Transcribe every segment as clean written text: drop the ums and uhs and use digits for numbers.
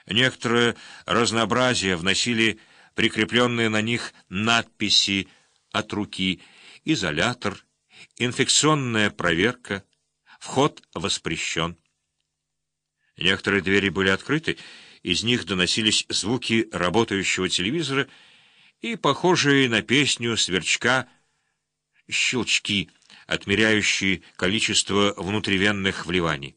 Некоторое разнообразие вносили прикрепленные на них надписи от руки: изолятор, инфекционная проверка, вход воспрещен. Некоторые двери были открыты, из них доносились звуки работающего телевизора и похожие на песню сверчка щелчки, отмеряющие количество внутривенных вливаний.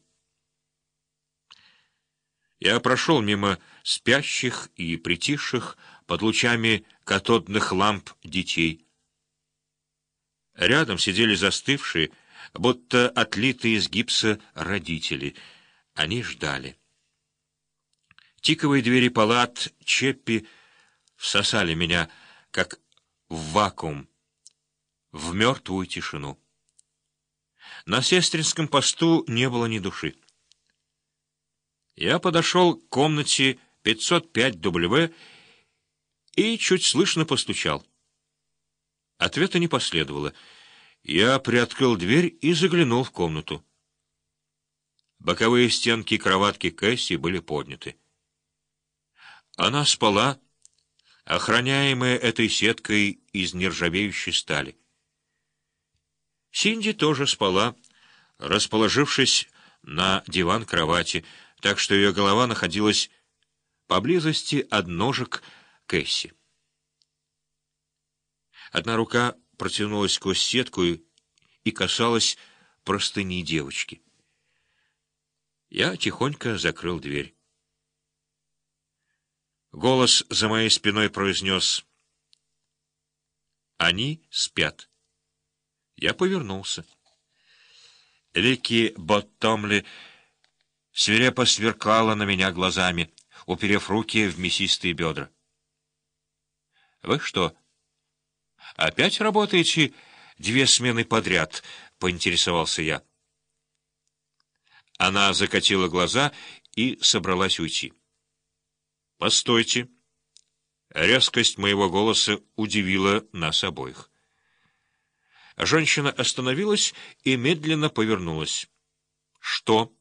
Я прошел мимо спящих и притихших под лучами катодных ламп детей. Рядом сидели застывшие, будто отлитые из гипса родители. Они ждали. Тиковые двери палат Чеппи всосали меня, как в вакуум, в мертвую тишину. На сестринском посту не было ни души. Я подошел к комнате 505W и чуть слышно постучал. Ответа не последовало. Я приоткрыл дверь и заглянул в комнату. Боковые стенки кроватки Кэсси были подняты. Она спала, охраняемая этой сеткой из нержавеющей стали. Синди тоже спала, расположившись на диван кровати, так что ее голова находилась поблизости от ножек Кэсси. Одна рука протянулась сквозь сетку и касалась простыни девочки. Я тихонько закрыл дверь. Голос за моей спиной произнес: «Они спят». Я повернулся. Вики Боттомли свирепо сверкала на меня глазами, уперев руки в мясистые бедра. «Вы что, опять работаете 2 смены подряд?» — поинтересовался я. Она закатила глаза и собралась уйти. «Постойте!» Резкость моего голоса удивила нас обоих. Женщина остановилась и медленно повернулась. «Что?»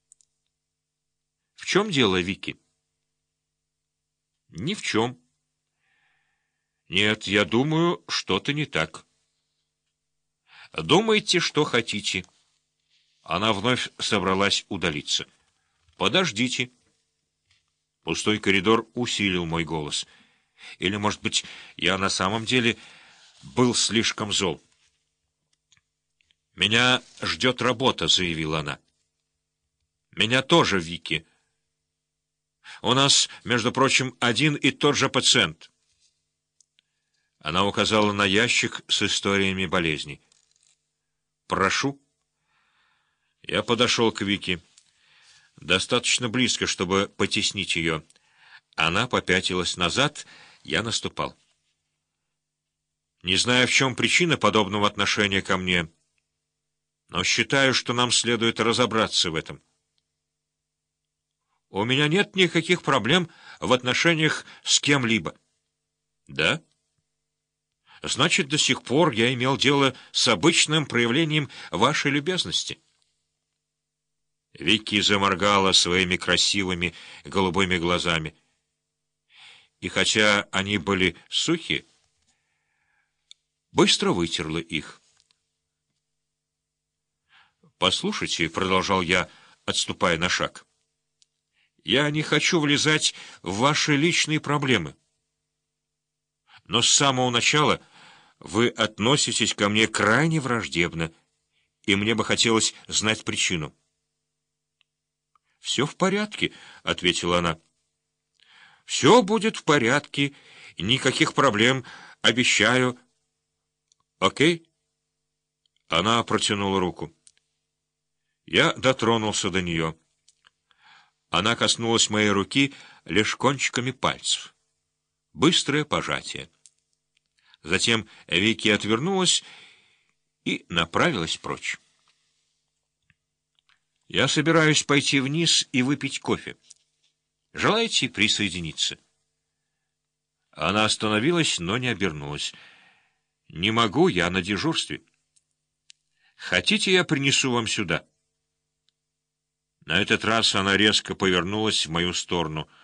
«В чем дело, Вики?» «Ни в чем». «Нет, я думаю, что-то не так». «Думайте, что хотите». Она вновь собралась удалиться. «Подождите». Пустой коридор усилил мой голос. Или, может быть, я на самом деле был слишком зол. «Меня ждет работа», — заявила она. «Меня тоже, Вики. У нас, между прочим, один и тот же пациент». Она указала на ящик с историями болезней. «Прошу». Я подошел к Вики. Достаточно близко, чтобы потеснить ее. Она попятилась назад, я наступал. Не знаю, в чем причина подобного отношения ко мне, но считаю, что нам следует разобраться в этом. У меня нет никаких проблем в отношениях с кем-либо. Да? Значит, до сих пор я имел дело с обычным проявлением вашей любезности. Вики заморгала своими красивыми голубыми глазами. И хотя они были сухи, быстро вытерла их. «Послушайте», — продолжал я, отступая на шаг, — «я не хочу влезать в ваши личные проблемы. Но с самого начала вы относитесь ко мне крайне враждебно, и мне бы хотелось знать причину». «Все в порядке», — ответила она. «Все будет в порядке, никаких проблем, обещаю». «Окей?» Она протянула руку. Я дотронулся до нее. Она коснулась моей руки лишь кончиками пальцев. Быстрое пожатие. Затем Вики отвернулась и направилась прочь. «Я собираюсь пойти вниз и выпить кофе. Желаете присоединиться?» Она остановилась, но не обернулась. «Не могу, я на дежурстве». «Хотите, я принесу вам сюда?» На этот раз она резко повернулась в мою сторону —